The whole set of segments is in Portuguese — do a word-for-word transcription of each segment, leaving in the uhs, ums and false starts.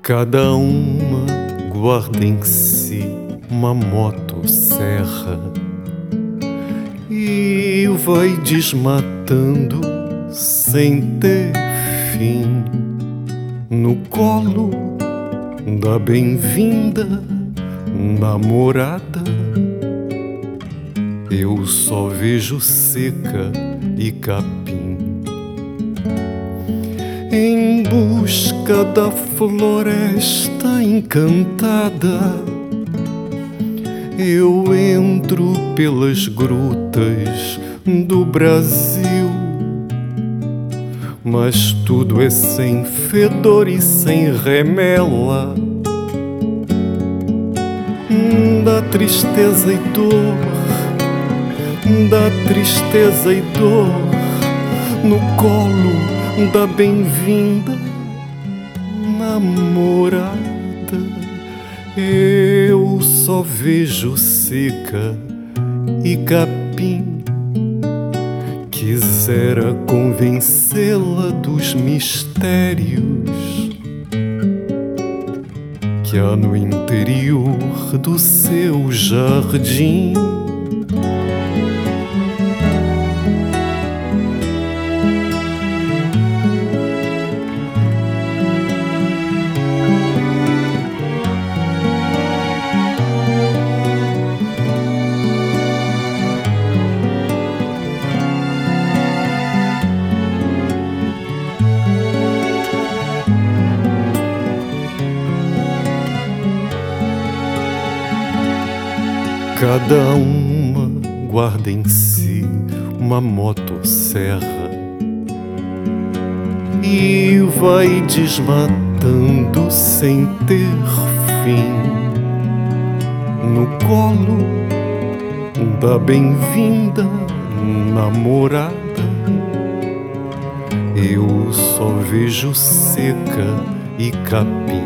Cada uma guarda em si uma motosserra e vai desmatando sem ter fim. No colo da bem-vinda namorada, eu só vejo seca e capim. Em busca da floresta encantada, eu entro pelas grutas do Brasil, mas tudo é sem fedor e sem remela. Da tristeza e dor, da tristeza e dor, no colo da bem-vinda namorada, eu só vejo seca e capim. Quisera convencê-la dos mistérios que há no interior do seu jardim. Cada uma guarda em si uma motosserra e vai desmatando sem ter fim. No colo da bem-vinda namorada, eu só vejo seca e capim.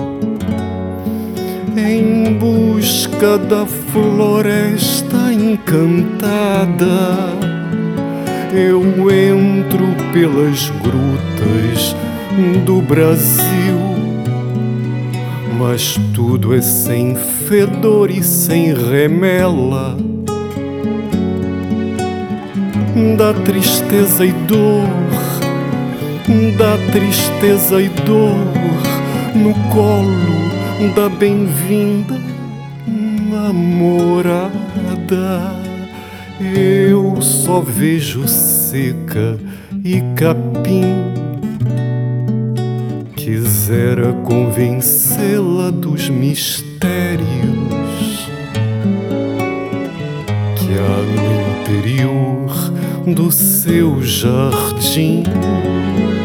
Em busca da floresta encantada, eu entro pelas grutas do Brasil, mas tudo é sem fedor e sem remela. Da tristeza e dor, da tristeza e dor, no colo da bem-vinda namorada, eu só vejo seca e capim. Quisera convencê-la dos mistérios que há no interior do seu jardim.